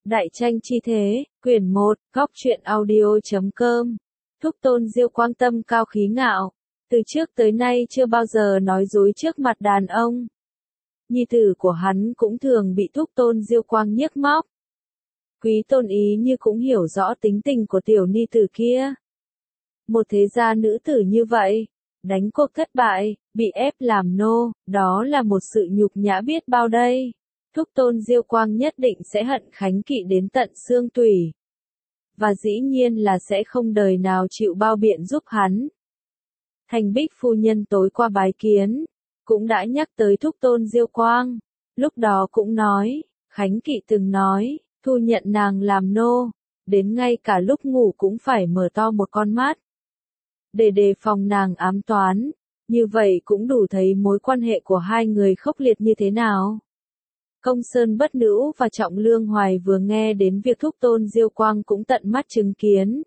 Đại tranh chi thế, quyển 1, góc truyện audio.com. Thúc Tôn Diêu quang tâm cao khí ngạo, từ trước tới nay chưa bao giờ nói dối trước mặt đàn ông. Nhi tử của hắn cũng thường bị Thúc Tôn Diêu quang nhiếc móc. Quý Tôn Ý Như cũng hiểu rõ tính tình của tiểu ni tử kia. Một thế gia nữ tử như vậy, đánh cuộc thất bại, bị ép làm nô, đó là một sự nhục nhã biết bao đây. Thúc Tôn Diêu quang nhất định sẽ hận Khánh Kỵ đến tận xương tủy. Và dĩ nhiên là sẽ không đời nào chịu bao biện giúp hắn. Thành Bích phu nhân tối qua bái kiến, cũng đã nhắc tới Thúc Tôn Diêu quang. Lúc đó cũng nói, Khánh Kỵ từng nói, thu nhận nàng làm nô, đến ngay cả lúc ngủ cũng phải mở to một con mắt. Để đề phòng nàng ám toán, như vậy cũng đủ thấy mối quan hệ của hai người khốc liệt như thế nào. Công Sơn Bất Nữu và Trọng Lương Hoài vừa nghe đến việc Thúc Tôn Diêu quang cũng tận mắt chứng kiến.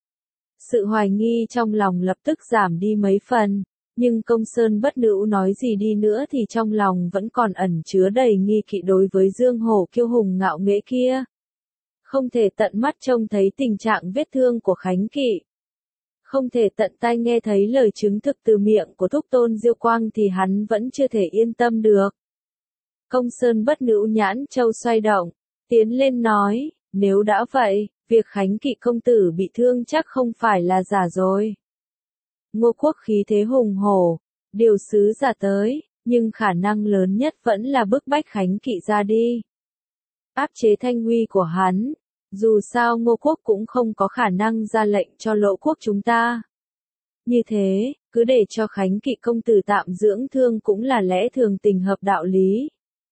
Sự hoài nghi trong lòng lập tức giảm đi mấy phần, nhưng Công Sơn Bất Nữu nói gì đi nữa thì trong lòng vẫn còn ẩn chứa đầy nghi kỵ đối với Dương Hổ kiêu hùng ngạo nghễ kia. Không thể tận mắt trông thấy tình trạng vết thương của Khánh Kỵ. Không thể tận tai nghe thấy lời chứng thực từ miệng của Thúc Tôn Diêu quang thì hắn vẫn chưa thể yên tâm được. Công Sơn Bất Nữu nhãn châu xoay động, tiến lên nói, nếu đã vậy, việc Khánh Kỵ công tử bị thương chắc không phải là giả rồi. Ngô Quốc khí thế hùng hổ, điều sứ giả tới, nhưng khả năng lớn nhất vẫn là bức bách Khánh Kỵ ra đi. Áp chế thanh uy của hắn, dù sao Ngô Quốc cũng không có khả năng ra lệnh cho Lỗ Quốc chúng ta. Như thế, cứ để cho Khánh Kỵ công tử tạm dưỡng thương cũng là lẽ thường tình hợp đạo lý.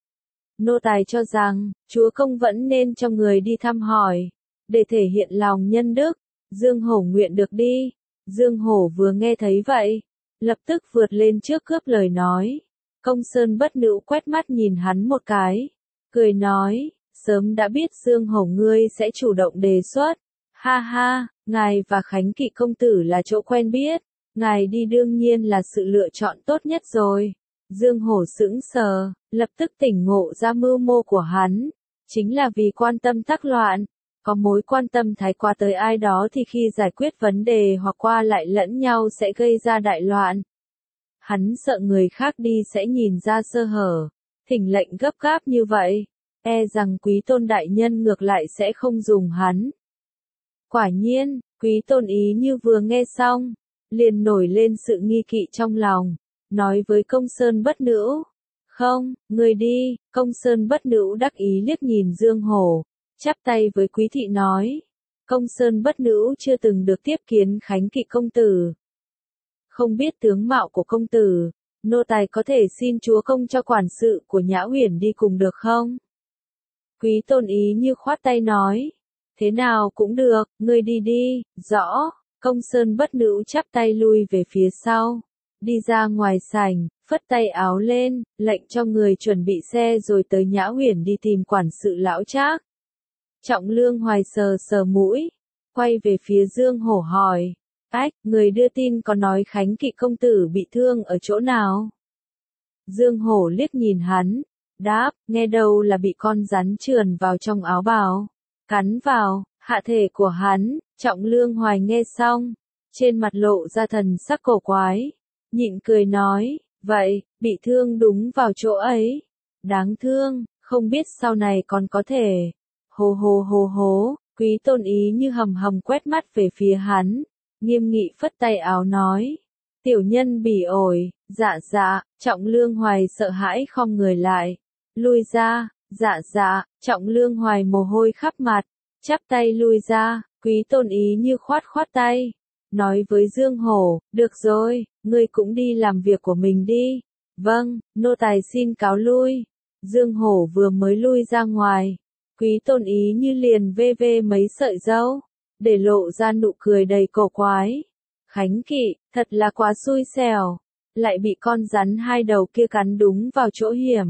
Nô tài cho rằng, chúa công vẫn nên cho người đi thăm hỏi, để thể hiện lòng nhân đức. Dương Hổ nguyện được đi. Dương Hổ vừa nghe thấy vậy, lập tức vượt lên trước cướp lời nói. Công Sơn Bất Nữu quét mắt nhìn hắn một cái, cười nói, sớm đã biết Dương Hổ ngươi sẽ chủ động đề xuất. Ha ha, ngài và Khánh Kỵ công tử là chỗ quen biết, ngài đi đương nhiên là sự lựa chọn tốt nhất rồi. Dương Hổ sững sờ, lập tức tỉnh ngộ ra mưu mô của hắn, chính là vì quan tâm tác loạn, có mối quan tâm thái quá tới ai đó thì khi giải quyết vấn đề hoặc qua lại lẫn nhau sẽ gây ra đại loạn. Hắn sợ người khác đi sẽ nhìn ra sơ hở, thỉnh lệnh gấp gáp như vậy, e rằng Quý Tôn đại nhân ngược lại sẽ không dùng hắn. Quả nhiên, Quý Tôn Ý Như vừa nghe xong, liền nổi lên sự nghi kỵ trong lòng. Nói với Công Sơn Bất Nữu, không, người đi. Công Sơn Bất Nữu đắc ý liếc nhìn Dương Hổ, chắp tay với Quý thị nói, Công Sơn Bất Nữu chưa từng được tiếp kiến Khánh Kỵ công tử. Không biết tướng mạo của công tử, nô tài có thể xin chúa công cho quản sự của Nhã Uyển đi cùng được không? Quý Tôn Ý Như khoát tay nói, thế nào cũng được, ngươi đi đi. Rõ. Công Sơn Bất Nữu chắp tay lui về phía sau. Đi ra ngoài sảnh, phất tay áo lên, lệnh cho người chuẩn bị xe rồi tới Nhã Uyển đi tìm quản sự lão Trác. Trọng Lương Hoài sờ sờ mũi, quay về phía Dương Hổ hỏi, ách, người đưa tin có nói Khánh Kỵ công tử bị thương ở chỗ nào? Dương Hổ liếc nhìn hắn, đáp, nghe đâu là bị con rắn trườn vào trong áo bào, cắn vào hạ thể của hắn. Trọng Lương Hoài nghe xong, trên mặt lộ ra thần sắc cổ quái. Nhịn cười nói, vậy, bị thương đúng vào chỗ ấy. Đáng thương, không biết sau này còn có thể. Hô hô hô hố, Quý Tôn Ý Như hầm hầm quét mắt về phía hắn, nghiêm nghị phất tay áo nói. Tiểu nhân bỉ ổi, dạ dạ. Trọng Lương Hoài sợ hãi khom người lại, lui ra. Dạ dạ. Trọng Lương Hoài mồ hôi khắp mặt, chắp tay lui ra. Quý Tôn Ý Như khoát khoát tay, nói với Dương Hổ, được rồi, ngươi cũng đi làm việc của mình đi. Vâng, nô tài xin cáo lui. Dương Hổ vừa mới lui ra ngoài, Quý Tôn Ý Như liền vê vê mấy sợi râu, để lộ ra nụ cười đầy cổ quái. Khánh Kỵ, thật là quá xui xẻo, lại bị con rắn hai đầu kia cắn đúng vào chỗ hiểm.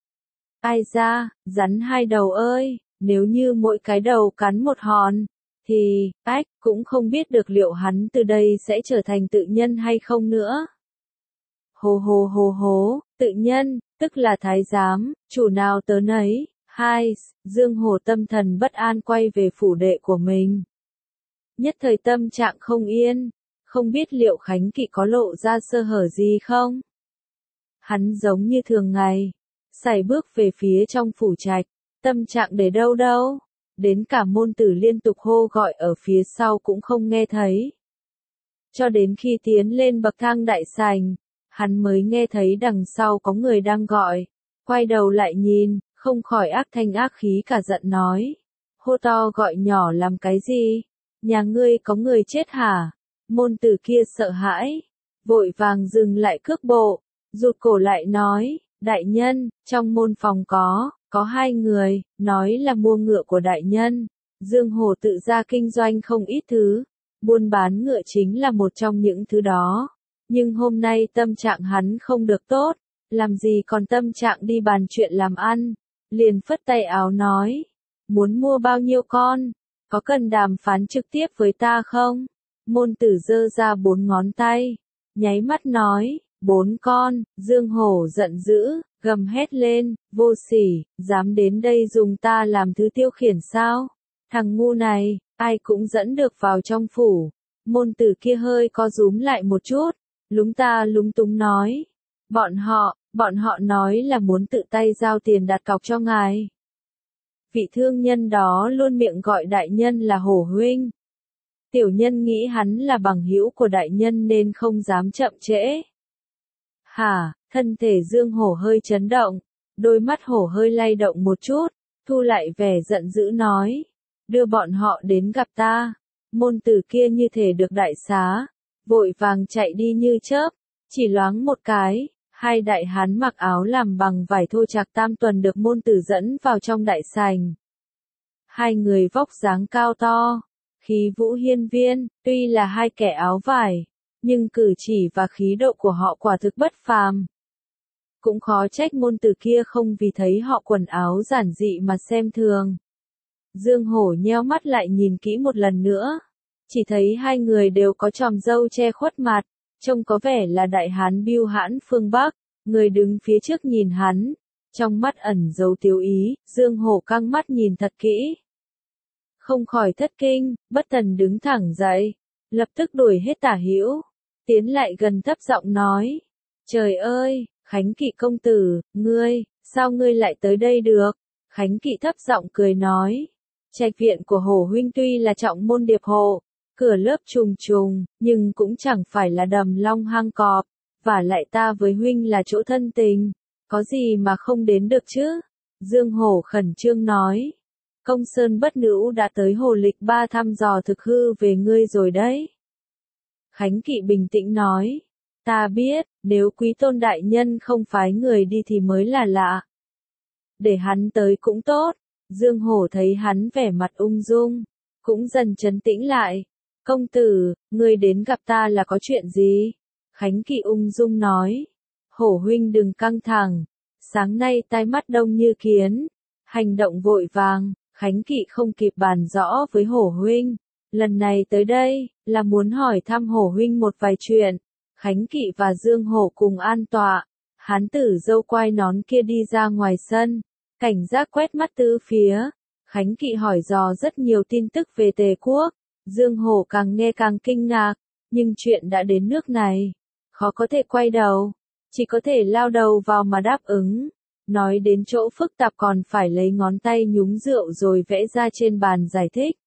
Ai da, rắn hai đầu ơi, nếu như mỗi cái đầu cắn một hòn, thì, cũng không biết được liệu hắn từ đây sẽ trở thành tự nhân hay không nữa. Hô hô hô hố, tự nhân, tức là thái giám, chủ nào tớ nấy, 2. Dương Hổ tâm thần bất an quay về phủ đệ của mình. Nhất thời tâm trạng không yên, không biết liệu Khánh Kỵ có lộ ra sơ hở gì không? Hắn giống như thường ngày, sải bước về phía trong phủ trạch, tâm trạng để đâu đâu, đến cả môn tử liên tục hô gọi ở phía sau cũng không nghe thấy. Cho đến khi tiến lên bậc thang đại sảnh, hắn mới nghe thấy đằng sau có người đang gọi, quay đầu lại nhìn, không khỏi ác thanh ác khí cả giận nói. Hô to gọi nhỏ làm cái gì? Nhà ngươi có người chết hả? Môn tử kia sợ hãi, vội vàng dừng lại cước bộ, rụt cổ lại nói, đại nhân, trong môn phòng có 2 người, nói là mua ngựa của đại nhân. Dương Hổ tự ra kinh doanh không ít thứ, buôn bán ngựa chính là một trong những thứ đó. Nhưng hôm nay tâm trạng hắn không được tốt, làm gì còn tâm trạng đi bàn chuyện làm ăn, liền phất tay áo nói, muốn mua bao nhiêu con, có cần đàm phán trực tiếp với ta không? Môn tử giơ ra 4 ngón tay, nháy mắt nói, 4 con, Dương Hổ giận dữ, gầm hét lên, vô sỉ, dám đến đây dùng ta làm thứ tiêu khiển sao? Thằng ngu này, ai cũng dẫn được vào trong phủ. Môn tử kia hơi co rúm lại một chút, lúng ta lúng túng nói, bọn họ nói là muốn tự tay giao tiền đặt cọc cho ngài. Vị thương nhân đó luôn miệng gọi đại nhân là Hổ huynh. Tiểu nhân nghĩ hắn là bằng hữu của đại nhân nên không dám chậm trễ. Hả, thân thể Dương Hổ hơi chấn động, đôi mắt hổ hơi lay động một chút, thu lại vẻ giận dữ nói, đưa bọn họ đến gặp ta. Môn tử kia như thể được đại xá, vội vàng chạy đi như chớp, chỉ loáng một cái, 2 đại hán mặc áo làm bằng vải thô chạc tam tuần được môn tử dẫn vào trong đại sảnh. 2 người vóc dáng cao to, khí vũ hiên viên, tuy là 2 kẻ áo vải, nhưng cử chỉ và khí độ của họ quả thực bất phàm. Cũng khó trách môn tử kia không vì thấy họ quần áo giản dị mà xem thường. Dương Hổ nheo mắt lại nhìn kỹ một lần nữa, chỉ thấy 2 người đều có chòm râu che khuất mặt, trông có vẻ là đại hán Bưu Hãn phương Bắc. Người đứng phía trước nhìn hắn, trong mắt ẩn dấu tiêu ý, Dương Hổ căng mắt nhìn thật kỹ. Không khỏi thất kinh, bất thần đứng thẳng dậy, lập tức đuổi hết tả hữu, tiến lại gần thấp giọng nói, trời ơi, Khánh Kỵ công tử, sao ngươi lại tới đây được? Khánh Kỵ thấp giọng cười nói, trạch viện của Hổ huynh tuy là trọng môn điệp hộ, cửa lớp trùng trùng, nhưng cũng chẳng phải là đầm long hang cọp, và lại ta với huynh là chỗ thân tình, có gì mà không đến được chứ? Dương Hổ khẩn trương nói, Công Sơn Bất Nữu đã tới Hồ Lịch 3 thăm dò thực hư về ngươi rồi đấy. Khánh Kỵ bình tĩnh nói, ta biết, nếu quý tôn đại nhân không phái người đi thì mới là lạ. Để hắn tới cũng tốt. Dương Hổ thấy hắn vẻ mặt ung dung, cũng dần trấn tĩnh lại. Công tử, ngươi đến gặp ta là có chuyện gì? Khánh Kỵ ung dung nói, Hổ huynh đừng căng thẳng, sáng nay tai mắt đông như kiến, hành động vội vàng, Khánh Kỵ không kịp bàn rõ với Hổ huynh, lần này tới đây, là muốn hỏi thăm Hổ huynh một vài chuyện. Khánh Kỵ và Dương Hổ cùng an tọa, hán tử râu quai nón kia đi ra ngoài sân, cảnh giác quét mắt tứ phía, Khánh Kỵ hỏi dò rất nhiều tin tức về Tề quốc, Dương Hổ càng nghe càng kinh ngạc, nhưng chuyện đã đến nước này, khó có thể quay đầu, chỉ có thể lao đầu vào mà đáp ứng. Nói đến chỗ phức tạp còn phải lấy ngón tay nhúng rượu rồi vẽ ra trên bàn giải thích.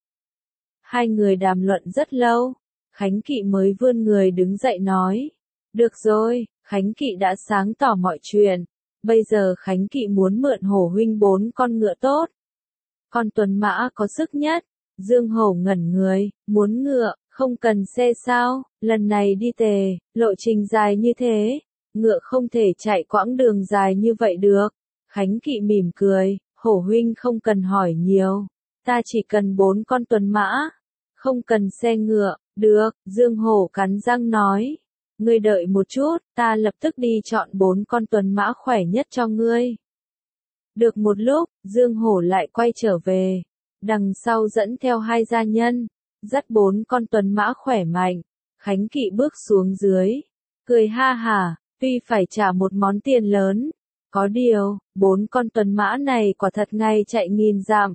2 người đàm luận rất lâu, Khánh Kỵ mới vươn người đứng dậy nói, được rồi, Khánh Kỵ đã sáng tỏ mọi chuyện, bây giờ Khánh Kỵ muốn mượn Hổ huynh 4 con ngựa tốt. Con tuần mã có sức nhất. Dương Hổ ngẩn người, muốn ngựa, không cần xe sao? Lần này đi Tề, lộ trình dài như thế, ngựa không thể chạy quãng đường dài như vậy được. Khánh Kỵ mỉm cười, Hổ huynh không cần hỏi nhiều, ta chỉ cần 4 con tuần mã, không cần xe ngựa. Được, Dương Hổ cắn răng nói, ngươi đợi một chút, ta lập tức đi chọn 4 con tuần mã khỏe nhất cho ngươi. Được một lúc, Dương Hổ lại quay trở về, đằng sau dẫn theo 2 gia nhân, dắt 4 con tuần mã khỏe mạnh. Khánh Kỵ bước xuống dưới, cười ha hả, tuy phải trả một món tiền lớn, Có điều, 4 con tuần mã này quả thật ngay chạy nghìn dặm.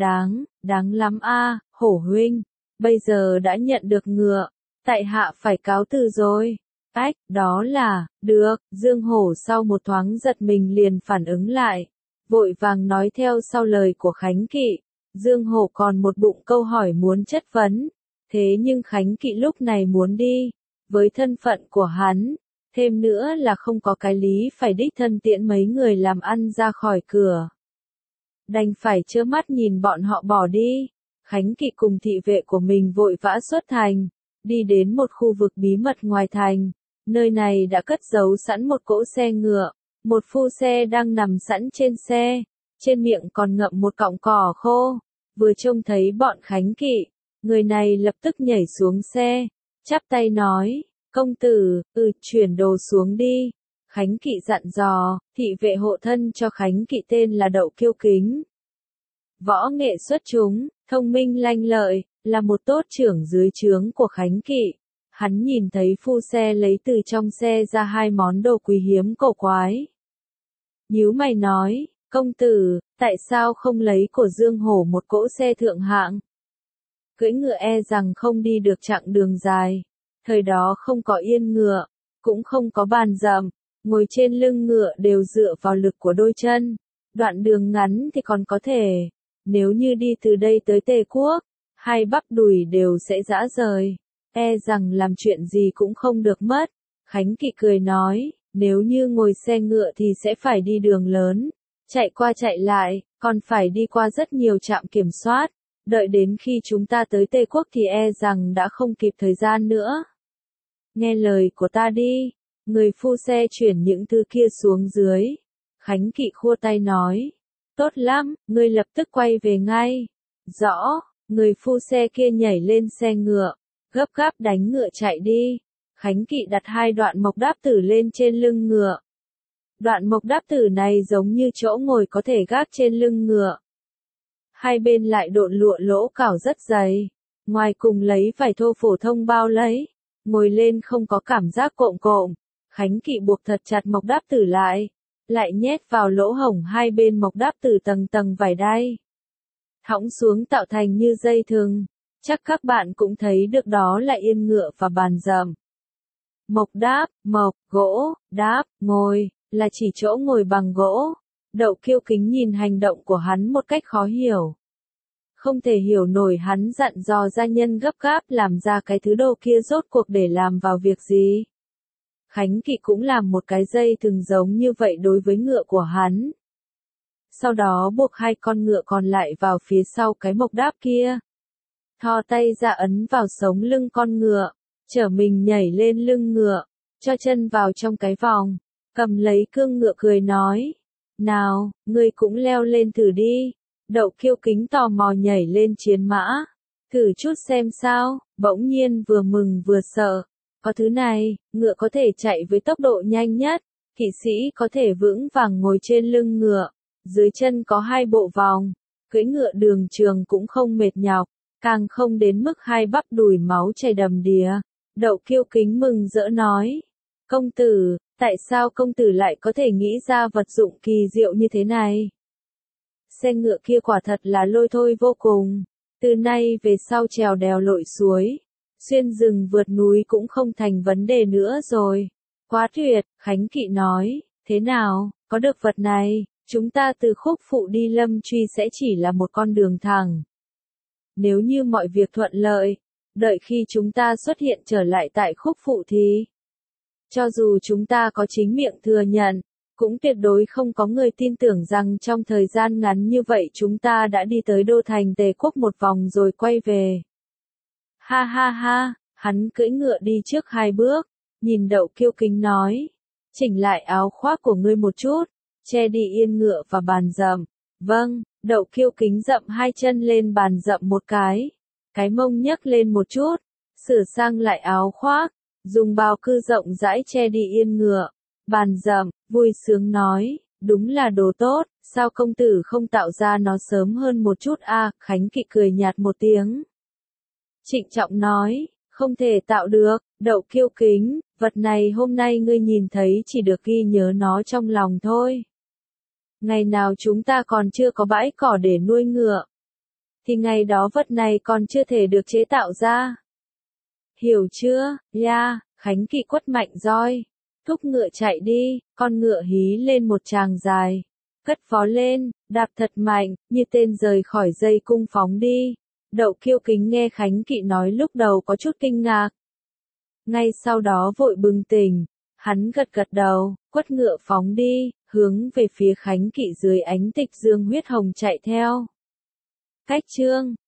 Đáng lắm a, Hổ huynh. Bây giờ đã nhận được ngựa. Tại hạ phải cáo từ rồi. Ách, đó là, được, Dương Hổ sau một thoáng giật mình liền phản ứng lại. Vội vàng nói theo sau lời của Khánh Kỵ. Dương Hổ còn một bụng câu hỏi muốn chất vấn. Thế nhưng Khánh Kỵ lúc này muốn đi. Với thân phận của hắn. Thêm nữa là không có cái lý phải đích thân tiễn mấy người làm ăn ra khỏi cửa. Đành phải trơ mắt nhìn bọn họ bỏ đi. Khánh Kỵ cùng thị vệ của mình vội vã xuất thành. Đi đến một khu vực bí mật ngoài thành. Nơi này đã cất giấu sẵn một cỗ xe ngựa. Một phu xe đang nằm sẵn trên xe. Trên miệng còn ngậm một cọng cỏ khô. Vừa trông thấy bọn Khánh Kỵ. Người này lập tức nhảy xuống xe. Chắp tay nói. Công tử, chuyển đồ xuống đi. Khánh Kỵ dặn dò, thị vệ hộ thân cho Khánh Kỵ tên là Đậu Kiêu Kính. Võ nghệ xuất chúng, thông minh lanh lợi, là một tốt trưởng dưới trướng của Khánh Kỵ. Hắn nhìn thấy phu xe lấy từ trong xe ra 2 món đồ quý hiếm cổ quái. Nhíu mày nói, công tử, tại sao không lấy của Dương Hổ một cỗ xe thượng hạng? Cưỡi ngựa e rằng không đi được chặng đường dài. Thời đó không có yên ngựa, cũng không có bàn dậm, ngồi trên lưng ngựa đều dựa vào lực của đôi chân. Đoạn đường ngắn thì còn có thể, nếu như đi từ đây tới Tề Quốc, 2 bắp đùi đều sẽ rã rời, e rằng làm chuyện gì cũng không được mất. Khánh Kỵ cười nói, nếu như ngồi xe ngựa thì sẽ phải đi đường lớn, chạy qua chạy lại, còn phải đi qua rất nhiều trạm kiểm soát. Đợi đến khi chúng ta tới Tề Quốc thì e rằng đã không kịp thời gian nữa. Nghe lời của ta đi. Người phu xe chuyển những thứ kia xuống dưới. Khánh Kỵ khua tay nói. Tốt lắm, ngươi lập tức quay về ngay. Rõ, người phu xe kia nhảy lên xe ngựa. Gấp gáp đánh ngựa chạy đi. Khánh Kỵ đặt 2 đoạn mộc đáp tử lên trên lưng ngựa. Đoạn mộc đáp tử này giống như chỗ ngồi có thể gác trên lưng ngựa. Hai bên lại độn lụa lỗ cào rất dày. Ngoài cùng lấy vải thô phổ thông bao lấy. Ngồi lên không có cảm giác cộm cộm. Khánh Kỵ buộc thật chặt mộc đáp tử lại nhét vào lỗ hổng hai bên mộc đáp tử tầng tầng vải đay. Thõng xuống tạo thành như dây thừng. Chắc các bạn cũng thấy được đó là yên ngựa và bàn dậm. Mộc đáp, mộc, gỗ, đáp, ngồi, là chỉ chỗ ngồi bằng gỗ. Đậu Kiêu Kính nhìn hành động của hắn một cách khó hiểu. Không thể hiểu nổi hắn dặn dò gia nhân gấp gáp làm ra cái thứ đồ kia rốt cuộc để làm vào việc gì. Khánh Kỵ cũng làm một cái dây thừng giống như vậy đối với ngựa của hắn. Sau đó buộc 2 con ngựa còn lại vào phía sau cái mộc đáp kia. Thò tay ra ấn vào sống lưng con ngựa, chở mình nhảy lên lưng ngựa, cho chân vào trong cái vòng, cầm lấy cương ngựa cười nói. Nào, ngươi cũng leo lên thử đi. Đậu Kiêu Kính tò mò nhảy lên chiến mã. Thử chút xem sao, bỗng nhiên vừa mừng vừa sợ. Có thứ này, ngựa có thể chạy với tốc độ nhanh nhất, kỵ sĩ có thể vững vàng ngồi trên lưng ngựa, dưới chân có 2 bộ vòng, cưỡi ngựa đường trường cũng không mệt nhọc, càng không đến mức 2 bắp đùi máu chảy đầm đìa. Đậu Kiêu Kính mừng rỡ nói, công tử, tại sao công tử lại có thể nghĩ ra vật dụng kỳ diệu như thế này? Xe ngựa kia quả thật là lôi thôi vô cùng, từ nay về sau trèo đèo lội suối, xuyên rừng vượt núi cũng không thành vấn đề nữa rồi. Quá tuyệt, Khánh Kỵ nói, thế nào, có được vật này, chúng ta từ Khúc Phụ đi Lâm Truy sẽ chỉ là một con đường thẳng. Nếu như mọi việc thuận lợi, đợi khi chúng ta xuất hiện trở lại tại Khúc Phụ thì, cho dù chúng ta có chính miệng thừa nhận, cũng tuyệt đối không có người tin tưởng rằng trong thời gian ngắn như vậy chúng ta đã đi tới đô thành Tề Quốc một vòng rồi quay về. Ha ha ha, hắn cưỡi ngựa đi trước 2 bước, nhìn Đậu Kiêu Kính nói, chỉnh lại áo khoác của ngươi một chút, che đi yên ngựa và bàn dậm. Vâng, Đậu Kiêu Kính dậm 2 chân lên bàn dậm một cái mông nhấc lên một chút, sửa sang lại áo khoác, dùng bào cư rộng rãi che đi yên ngựa, bàn dậm, vui sướng nói, đúng là đồ tốt, sao công tử không tạo ra nó sớm hơn một chút a? Khánh Kỵ cười nhạt một tiếng. Trịnh trọng nói, không thể tạo được. Đậu Kiêu Kính, vật này hôm nay ngươi nhìn thấy chỉ được ghi nhớ nó trong lòng thôi. Ngày nào chúng ta còn chưa có bãi cỏ để nuôi ngựa, thì ngày đó vật này còn chưa thể được chế tạo ra. Hiểu chưa, ya, Khánh Kỵ quất mạnh roi. Thúc ngựa chạy đi, con ngựa hí lên một tràng dài. Cất vó lên, đạp thật mạnh, như tên rời khỏi dây cung phóng đi. Đậu Kiêu Kính nghe Khánh Kỵ nói lúc đầu có chút kinh ngạc. Ngay sau đó vội bừng tỉnh, hắn gật gật đầu, quất ngựa phóng đi, hướng về phía Khánh Kỵ dưới ánh tịch dương huyết hồng chạy theo. Cách chương